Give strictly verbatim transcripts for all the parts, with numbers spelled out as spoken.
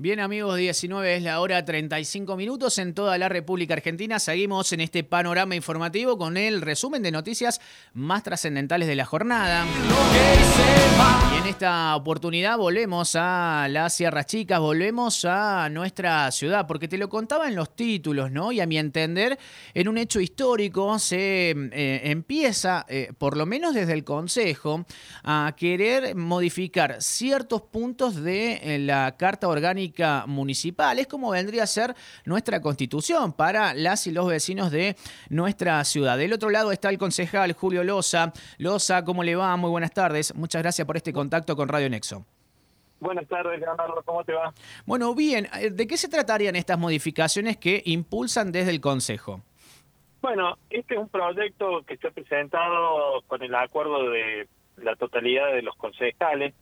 Bien, amigos, diecinueve es la hora, treinta y cinco minutos en toda la República Argentina. Seguimos en este panorama informativo con el resumen de noticias más trascendentales de la jornada. Y en esta oportunidad volvemos a las Sierras Chicas, volvemos a nuestra ciudad, porque te lo contaba en los títulos, ¿no? Y a mi entender, en un hecho histórico se eh, empieza, eh, por lo menos desde el Consejo, a querer modificar ciertos puntos de eh, la Carta Orgánica Municipal. Es como vendría a ser nuestra Constitución para las y los vecinos de nuestra ciudad. Del otro lado está el concejal Julio Loza. Loza, ¿cómo le va? Muy buenas tardes. Muchas gracias por este contacto con Radio Nexo. Buenas tardes, Leonardo. ¿Cómo te va? Bueno, bien. ¿De qué se tratarían estas modificaciones que impulsan desde el Consejo? Bueno, este es un proyecto que está presentado con el acuerdo de la totalidad de los concejales,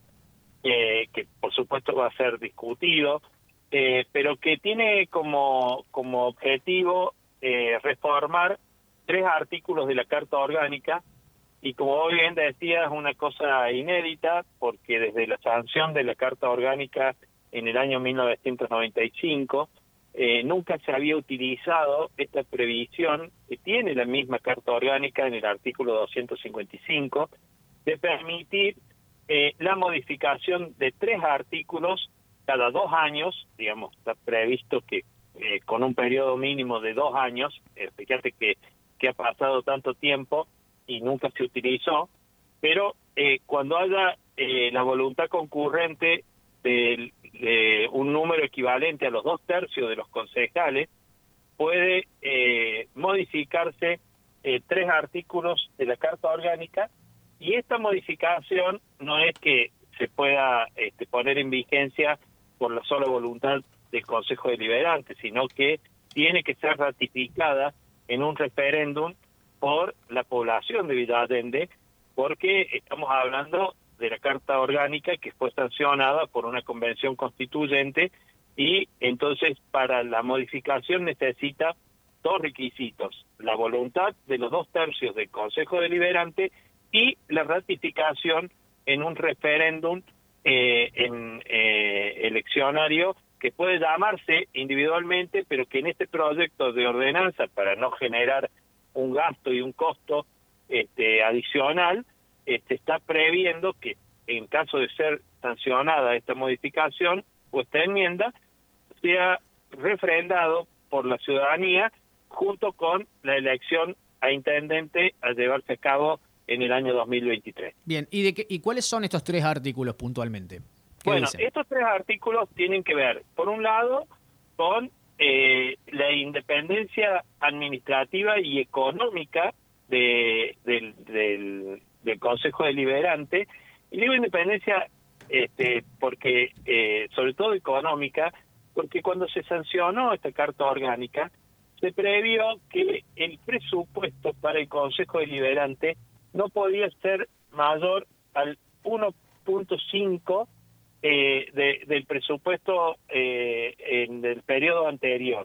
eh, que por supuesto va a ser discutido, eh, pero que tiene como, como objetivo eh, reformar tres artículos de la Carta Orgánica, y como vos bien decías, es una cosa inédita, porque desde la sanción de la Carta Orgánica en el año mil novecientos noventa y cinco, eh, nunca se había utilizado esta previsión que tiene la misma Carta Orgánica en el artículo doscientos cincuenta y cinco, de permitir eh, la modificación de tres artículos cada dos años, digamos, está previsto que eh, con un periodo mínimo de dos años, eh, fíjate que, que ha pasado tanto tiempo y nunca se utilizó, pero eh, cuando haya eh, la voluntad concurrente de, de un número equivalente a los dos tercios de los concejales, puede eh, modificarse eh, tres artículos de la Carta Orgánica, y esta modificación no es que se pueda este, poner en vigencia por la sola voluntad del Consejo Deliberante, sino que tiene que ser ratificada en un referéndum por la población de Villa Allende, porque estamos hablando de la Carta Orgánica que fue sancionada por una convención constituyente, y entonces para la modificación necesita dos requisitos: la voluntad de los dos tercios del Consejo Deliberante y la ratificación en un referéndum eh, en eh, eleccionario, que puede llamarse individualmente, pero que en este proyecto de ordenanza, para no generar un gasto y un costo este, adicional, este, está previendo que en caso de ser sancionada esta modificación o esta enmienda, sea refrendado por la ciudadanía junto con la elección a intendente a llevarse a cabo en el año dos mil veintitrés. Bien, ¿y, de qué, y cuáles son estos tres artículos puntualmente? Bueno, dicen? estos tres artículos tienen que ver, por un lado, con eh, la independencia administrativa y económica de, del, del, del Consejo Deliberante. Y digo independencia este, porque, eh, sobre todo económica, porque cuando se sancionó esta Carta Orgánica, se previó que el presupuesto para el Consejo Deliberante no podía ser mayor al uno punto cinco eh, de, del presupuesto eh, en el periodo anterior.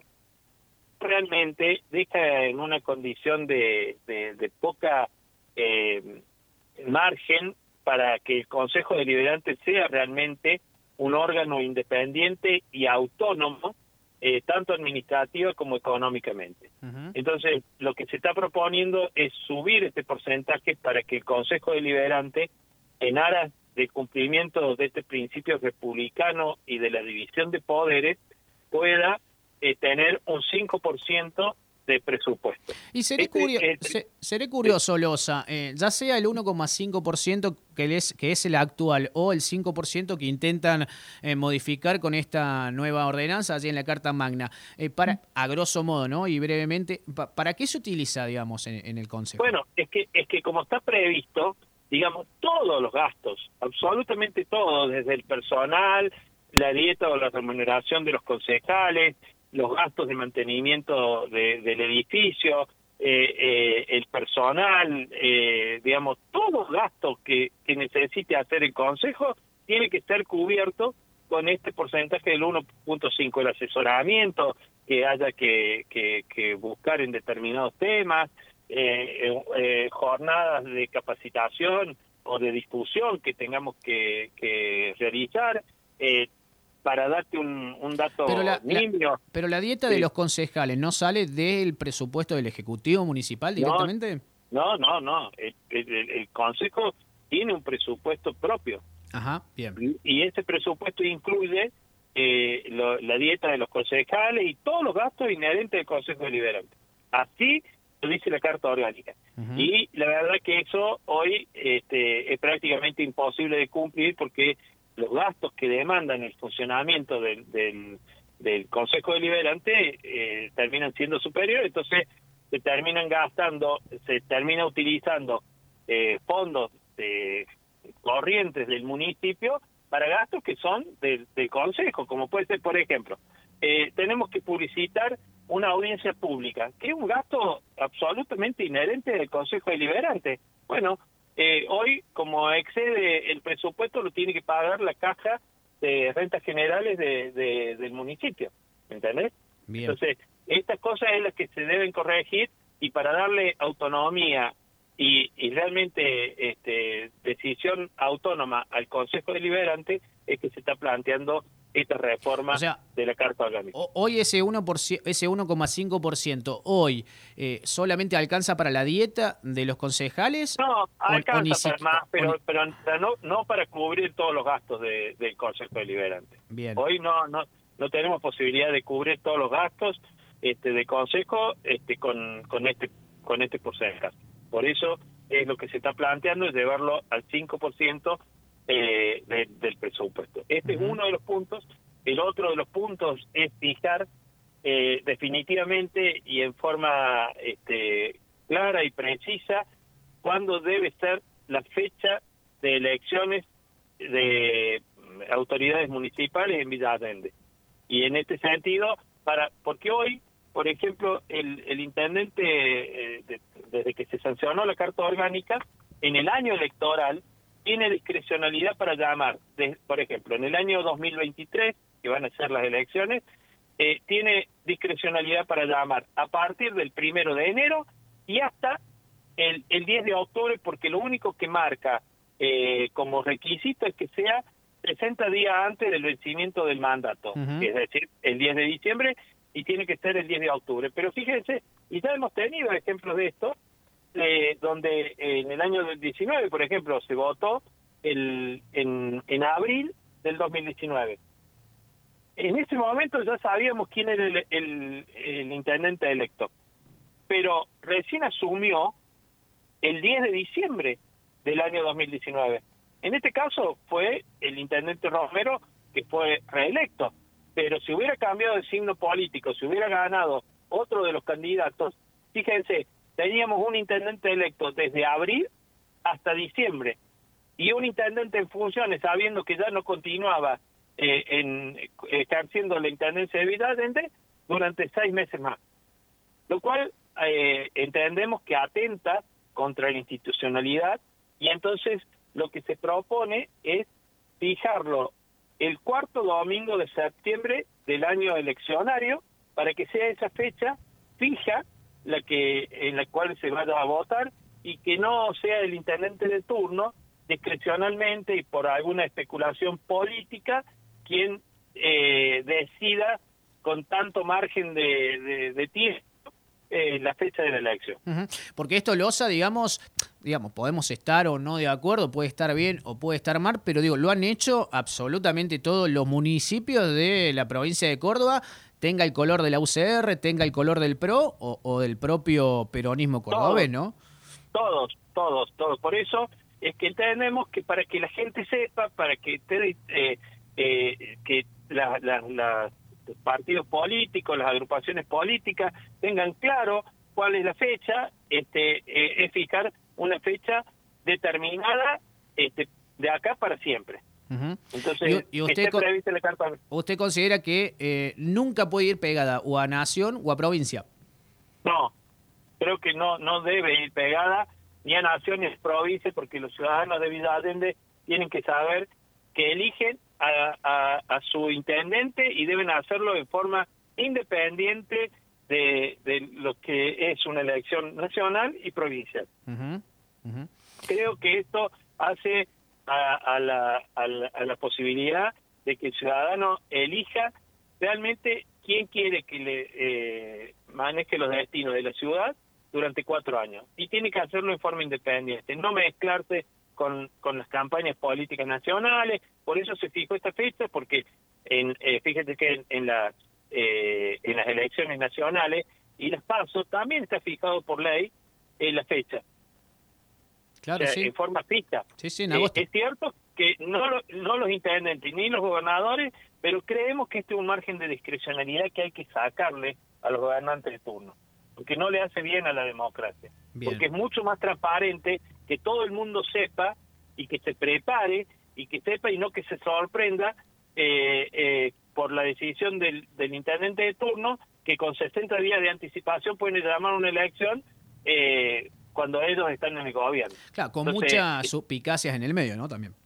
Realmente deja en una condición de, de, de poca eh, margen para que el Consejo Deliberante sea realmente un órgano independiente y autónomo, eh, tanto administrativa como económicamente. Uh-huh. Entonces, lo que se está proponiendo es subir este porcentaje para que el Consejo Deliberante, en aras del cumplimiento de este principio republicano y de la división de poderes, pueda eh, tener un cinco por ciento de presupuesto. Y seré, este, curio este, se, seré curioso, Loza, eh, ya sea el uno coma cinco por ciento que es, que es el actual o el cinco por ciento que intentan eh, modificar con esta nueva ordenanza allí en la Carta Magna, eh, para, a grosso modo, ¿no? Y brevemente, pa, ¿para qué se utiliza, digamos, en, en el Consejo? Bueno, es que, es que como está previsto, digamos, todos los gastos, absolutamente todos, desde el personal, la dieta o la remuneración de los concejales, los gastos de mantenimiento de, del edificio, eh, eh, el personal, eh, digamos, todos los gastos que, que necesite hacer el Consejo tiene que estar cubierto con este porcentaje del uno punto cinco, el asesoramiento que haya que, que, que buscar en determinados temas, eh, eh, jornadas de capacitación o de difusión que tengamos que, que realizar, eh, para darte un, un dato pero la, niño. La, pero la dieta sí. de los concejales no sale del presupuesto del Ejecutivo Municipal directamente. No, no, no. El, el, el Consejo tiene un presupuesto propio. Ajá, bien. Y, y ese presupuesto incluye eh, lo, la dieta de los concejales y todos los gastos inherentes del Consejo Deliberante. Así lo dice la Carta Orgánica. Uh-huh. Y la verdad que eso hoy este, es prácticamente imposible de cumplir porque los gastos que demandan el funcionamiento del, del, del Consejo Deliberante eh, terminan siendo superiores, entonces se terminan gastando, se termina utilizando eh, fondos de corrientes del municipio para gastos que son del, del Consejo, como puede ser, por ejemplo, eh, tenemos que publicitar una audiencia pública, que es un gasto absolutamente inherente del Consejo Deliberante. Bueno, eh, hoy, como excede el presupuesto, lo tiene que pagar la caja de rentas generales de, de, del municipio, ¿entendés? Bien. Entonces, estas cosas es las que se deben corregir y para darle autonomía y, y realmente este, decisión autónoma al Consejo Deliberante es que se está planteando esta reforma o sea, de la Carta Orgánica. Hoy ese uno coma cinco por ciento hoy eh, solamente alcanza para la dieta de los concejales. No, alcanza o, o para más, pero, ni... pero no, no para cubrir todos los gastos de, del Consejo Deliberante. Bien. Hoy no, no, no tenemos posibilidad de cubrir todos los gastos este, del Consejo este, con, con este, con este porcentaje. Por eso es lo que se está planteando es llevarlo al cinco por ciento Eh, de, del presupuesto. Este uh-huh. es uno de los puntos. El otro de los puntos es fijar eh, definitivamente y en forma este, clara y precisa cuándo debe ser la fecha de elecciones de autoridades municipales en Villa Allende. Y en este sentido, para porque hoy, por ejemplo, el, el intendente, eh, de, desde que se sancionó la Carta Orgánica, en el año electoral, tiene discrecionalidad para llamar, de, por ejemplo, en el año dos mil veintitrés, que van a ser las elecciones, eh, tiene discrecionalidad para llamar a partir del primero de enero y hasta el, el diez de octubre, porque lo único que marca eh, como requisito es que sea sesenta días antes del vencimiento del mandato, uh-huh. es decir, el diez de diciembre, y tiene que ser el diez de octubre. Pero fíjense, y ya hemos tenido ejemplos de esto, Eh, donde eh, en el año del diecinueve, por ejemplo, se votó el, en, en abril del dos mil diecinueve. En ese momento ya sabíamos quién era el, el, el intendente electo, pero recién asumió el diez de diciembre del año dos mil diecinueve. En este caso fue el intendente Romero, que fue reelecto, pero si hubiera cambiado de signo político, si hubiera ganado otro de los candidatos, fíjense, teníamos un intendente electo desde abril hasta diciembre y un intendente en funciones sabiendo que ya no continuaba eh, en ejerciendo la intendencia de Villa Allende durante seis meses más, lo cual eh, entendemos que atenta contra la institucionalidad y entonces lo que se propone es fijarlo el cuarto domingo de septiembre del año eleccionario para que sea esa fecha fija la que en la cual se vaya a votar y que no sea el intendente de turno discrecionalmente y por alguna especulación política quien eh, decida con tanto margen de, de, de tiempo eh, la fecha de la elección. Uh-huh. Porque esto losa, digamos, digamos, podemos estar o no de acuerdo, puede estar bien o puede estar mal, pero digo, lo han hecho absolutamente todos los municipios de la provincia de Córdoba, tenga el color de la U C R, tenga el color del P R O o, o del propio peronismo cordobés, ¿no? Todos, todos, todos. Por eso es que entendemos que para que la gente sepa, para que eh, eh, que la, la, la, los partidos políticos, las agrupaciones políticas tengan claro cuál es la fecha, este eh, es fijar una fecha determinada este, de acá para siempre. Uh-huh. Entonces, y, y usted, con, la carta... ¿usted considera que eh, nunca puede ir pegada o a nación o a provincia? No, creo que no no debe ir pegada ni a nación ni a provincia, porque los ciudadanos de Villa Allende tienen que saber que eligen a, a, a su intendente y deben hacerlo en forma independiente de, de lo que es una elección nacional y provincial. Uh-huh. Uh-huh. Creo que esto hace A, a, la, a, la, a la posibilidad de que el ciudadano elija realmente quién quiere que le eh, maneje los destinos de la ciudad durante cuatro años. Y tiene que hacerlo en forma independiente, no mezclarse con, con las campañas políticas nacionales. Por eso se fijó esta fecha, porque en, eh, fíjate que en, en, las, eh, en las elecciones nacionales y las PASO también está fijado por ley en la fecha. Claro, o sea, sí. En forma fija. Sí, sí, en agosto. Eh, es cierto que no, lo, no los intendentes ni los gobernadores, pero creemos que este es un margen de discrecionalidad que hay que sacarle a los gobernantes de turno, porque no le hace bien a la democracia. Bien. Porque es mucho más transparente que todo el mundo sepa y que se prepare y que sepa y no que se sorprenda eh, eh, por la decisión del, del intendente de turno, que con sesenta días de anticipación pueden llamar una elección eh, cuando ellos están en el gobierno. Claro, con Entonces, muchas suspicacias en el medio, ¿no? También.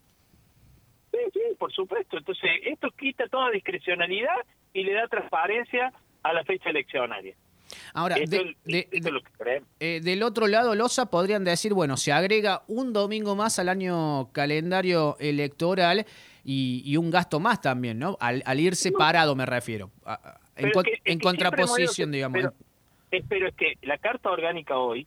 Sí, sí, por supuesto. Entonces, esto quita toda discrecionalidad y le da transparencia a la fecha eleccionaria. Ahora, Esto de, es- de, esto es de, lo que creemos. eh, del otro lado, Loza, podrían decir, bueno, se agrega un domingo más al año calendario electoral y, y un gasto más también, ¿no? Al, al ir separado, me refiero. A- a- en, Pero con- es que- es en que siempre hemos contraposición, ido- digamos. Pero, es, pero es que la Carta Orgánica hoy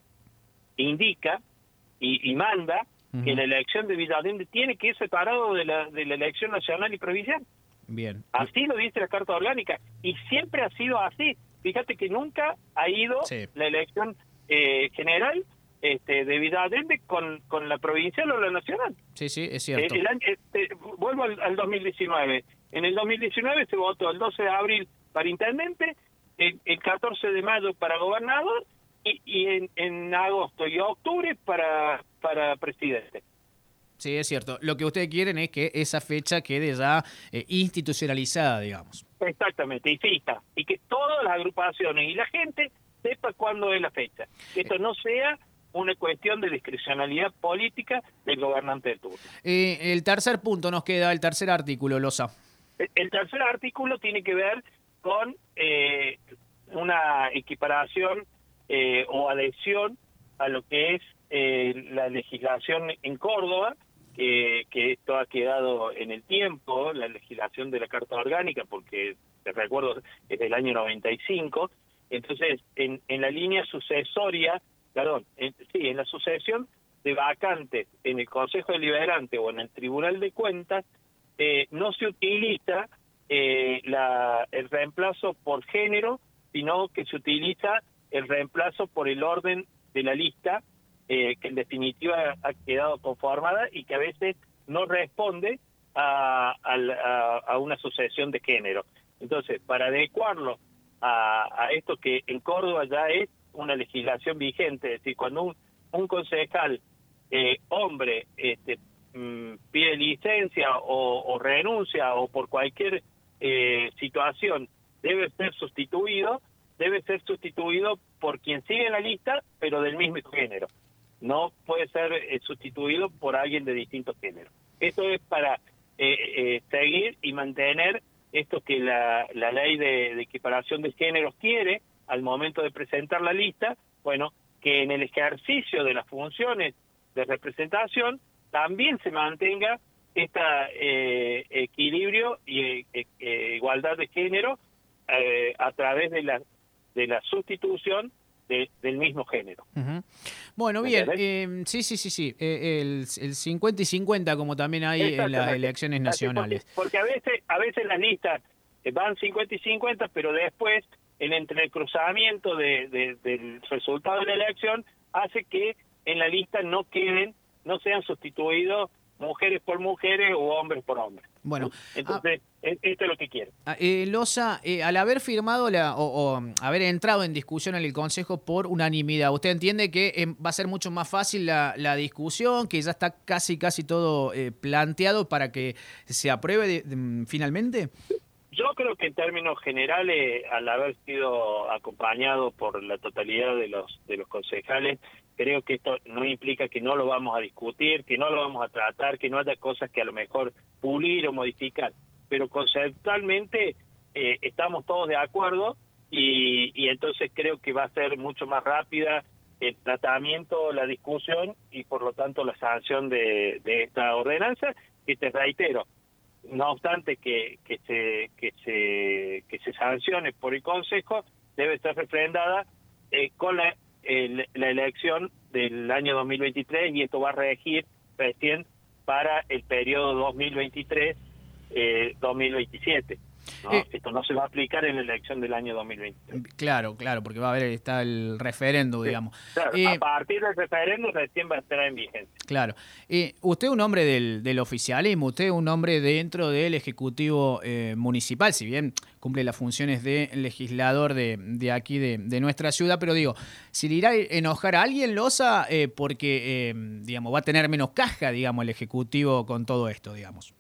indica y, y manda Ujú. que la elección de Villarinde tiene que ir separado de la, de la elección nacional y provincial. Bien. Así lo dice la Carta Orgánica y siempre ha sido así. Fíjate que nunca ha ido Sí. la elección eh, general este, de Villarinde con, con la provincial o la nacional. Sí, sí, es Eh, cierto. el año, este, vuelvo al, al dos mil diecinueve. En el dos mil diecinueve se votó el doce de abril para intendente, el, el catorce de mayo para gobernador y, y en, en agosto y octubre para, para presidente. Sí, es cierto. Lo que ustedes quieren es que esa fecha quede ya eh, institucionalizada, digamos. Exactamente, y fija. Y que todas las agrupaciones y la gente sepa cuándo es la fecha. Que esto no sea una cuestión de discrecionalidad política del gobernante de turno. Eh, el tercer punto nos queda, el tercer artículo, Loza. El, el tercer artículo tiene que ver con eh, una equiparación eh, o adhesión a lo que es eh, la legislación en Córdoba, que, que esto ha quedado en el tiempo, la legislación de la Carta Orgánica, porque te recuerdo es del año noventa y cinco. Entonces, en, en la línea sucesoria, perdón, en, sí, en la sucesión de vacantes en el Consejo Deliberante o en el Tribunal de Cuentas, eh, no se utiliza eh, la, el reemplazo por género, sino que se utiliza el reemplazo por el orden de la lista, eh, que en definitiva ha quedado conformada y que a veces no responde a, a, a, a una sucesión de género. Entonces, para adecuarlo a, a esto que en Córdoba ya es una legislación vigente, es decir, cuando un, un concejal eh, hombre este, mm, pide licencia o, o renuncia o por cualquier eh, situación debe ser sustituido, debe ser sustituido por quien sigue en la lista, pero del mismo género. No puede ser eh, sustituido por alguien de distinto género. Esto es para eh, eh, seguir y mantener esto que la, la ley de, de equiparación de géneros quiere al momento de presentar la lista, bueno, que en el ejercicio de las funciones de representación también se mantenga este eh, equilibrio y eh, eh, igualdad de género eh, a través de la de la sustitución de, del mismo género. Uh-huh. Bueno, bien, eh, sí, sí, sí, sí, eh, el, el cincuenta y cincuenta como también hay en las elecciones nacionales. Porque, porque a veces a veces las listas van cincuenta y cincuenta, pero después el entrecruzamiento de, de, del resultado de la elección hace que en la lista no queden, no sean sustituidos mujeres por mujeres o hombres por hombres. Bueno, entonces ah, esto es lo que quiero. Eh, Loza, eh, al haber firmado la o, o haber entrado en discusión en el Consejo por unanimidad, ¿usted entiende que eh, va a ser mucho más fácil la, la discusión, que ya está casi casi todo eh, planteado para que se apruebe de, de, finalmente? Yo creo que en términos generales, al haber sido acompañado por la totalidad de los de los concejales, creo que esto no implica que no lo vamos a discutir, que no lo vamos a tratar, que no haya cosas que a lo mejor pulir o modificar, pero conceptualmente eh, estamos todos de acuerdo y, y entonces creo que va a ser mucho más rápida el tratamiento, la discusión y por lo tanto la sanción de, de esta ordenanza, que te reitero, no obstante que, que se que se que se sancione por el Consejo, debe estar refrendada eh, con la, el, la elección del año dos mil veintitrés, y esto va a regir recién para el periodo dos mil veintitrés dos mil veintisiete. ¿No? Eh, Esto no se va a aplicar en la elección del año dos mil veintitrés. Claro, claro, porque va a haber está el referendo, sí, digamos. Claro, eh, a partir del referendo recién va a estar en vigencia. Claro. Eh, usted es un hombre del, del oficialismo, usted es un hombre dentro del Ejecutivo eh, Municipal, si bien cumple las funciones de legislador de, de aquí, de, de nuestra ciudad, pero digo, si le irá a enojar a alguien, Loza, eh, porque, eh, digamos, va a tener menos caja, digamos, el Ejecutivo con todo esto, digamos.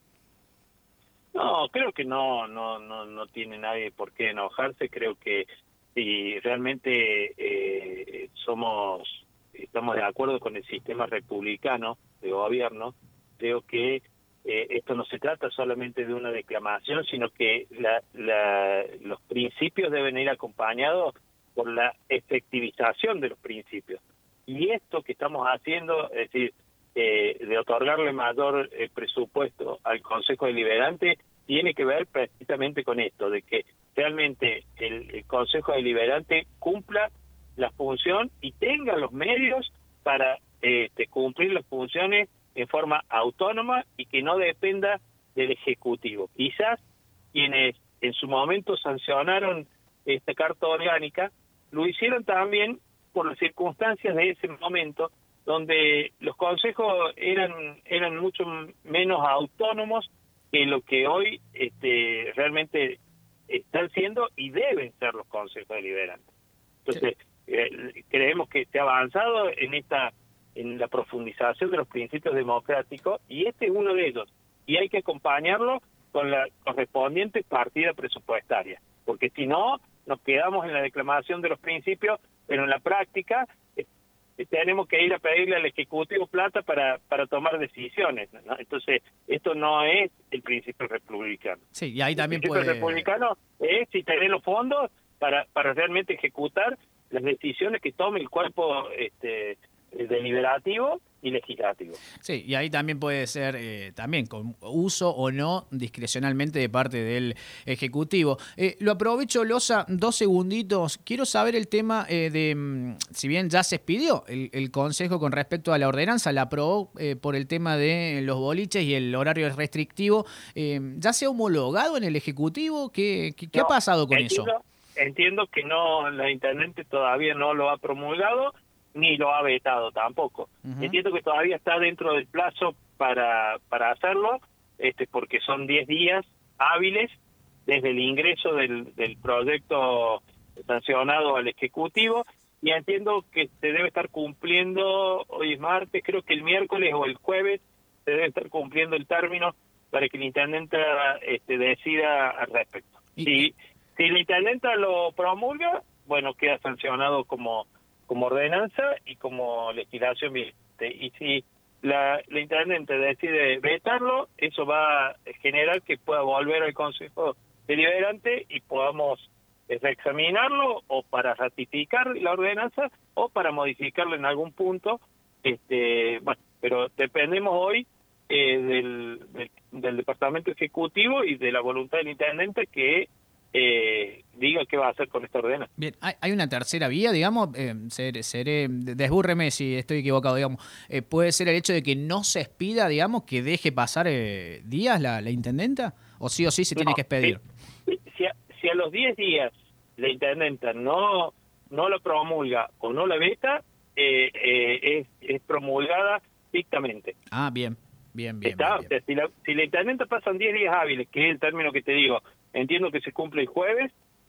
No, creo que no, no, no, no tiene nadie por qué enojarse. Creo que si realmente eh, somos, estamos de acuerdo con el sistema republicano de gobierno, creo que eh, esto no se trata solamente de una declamación, sino que la, la, los principios deben ir acompañados por la efectivización de los principios. Y esto que estamos haciendo, es decir, Eh, de otorgarle mayor eh, presupuesto al Consejo Deliberante, tiene que ver precisamente con esto, de que realmente el, el Consejo Deliberante cumpla la función y tenga los medios para eh, de cumplir las funciones en forma autónoma y que no dependa del Ejecutivo. Quizás quienes en su momento sancionaron esta Carta Orgánica lo hicieron también por las circunstancias de ese momento, donde los consejos eran eran mucho menos autónomos que lo que hoy este, realmente están siendo y deben ser los consejos deliberantes. Entonces, sí. eh, creemos que se ha avanzado en esta en la profundización de los principios democráticos, y este es uno de ellos, y hay que acompañarlo con la correspondiente partida presupuestaria, porque si no, nos quedamos en la declamación de los principios, pero en la práctica tenemos que ir a pedirle al Ejecutivo plata para para tomar decisiones, ¿no? Entonces, esto no es el principio republicano. Sí, y ahí también el puede... principio republicano es si tener los fondos para para realmente ejecutar las decisiones que tome el cuerpo este deliberativo y legislativo. Sí, y ahí también puede ser, eh, también con uso o no discrecionalmente de parte del Ejecutivo. Eh, lo aprovecho, Loza, dos segunditos. Quiero saber el tema eh, de, si bien ya se expidió el, el Consejo con respecto a la ordenanza, la aprobó eh, por el tema de los boliches y el horario restrictivo, eh, ¿ya se ha homologado en el Ejecutivo? ¿Qué, qué, qué no, ha pasado con entiendo, eso? Entiendo que no, la Intendente todavía no lo ha promulgado, ni lo ha vetado tampoco. Uh-huh. Entiendo que todavía está dentro del plazo para para hacerlo, este porque son diez días hábiles desde el ingreso del, del proyecto sancionado al Ejecutivo, y entiendo que se debe estar cumpliendo, hoy es martes, creo que el miércoles o el jueves se debe estar cumpliendo el término para que el intendente este, decida al respecto. ¿Y? Si, si el intendente lo promulga, bueno, queda sancionado como como ordenanza y como legislación vigente. Y si la, la intendente decide vetarlo, eso va a generar que pueda volver al Consejo Deliberante y podamos reexaminarlo, o para ratificar la ordenanza o para modificarlo en algún punto. Este, bueno, pero dependemos hoy eh, del, del, del Departamento Ejecutivo y de la voluntad del intendente que Eh, diga qué va a hacer con esta ordenanza. Bien, hay, hay una tercera vía, digamos, eh, seré, seré, desbúrreme si estoy equivocado, digamos, eh, puede ser el hecho de que no se expida, digamos, que deje pasar eh, días la, la intendenta, o sí o sí se no, tiene que expedir. Si, si, a, si a los diez días la intendenta no no la promulga o no la veta, eh, eh, es, es promulgada estrictamente. Ah, bien, bien, bien. Está, bien, bien. O sea, si, la, si la intendenta pasan diez días hábiles, que es el término que te digo, entiendo que se cumple el jueves,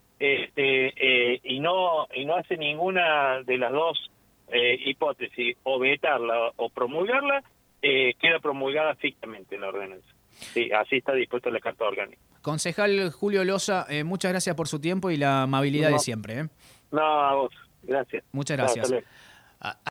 este, eh, y no y no hace ninguna de las dos eh, hipótesis, o vetarla o promulgarla, eh, queda promulgada estrictamente la ordenanza. Sí, así está dispuesta la Carta Orgánica. Concejal Julio Loza, eh, muchas gracias por su tiempo y la amabilidad no, de siempre. ¿eh? No, a vos, gracias. Muchas gracias. No,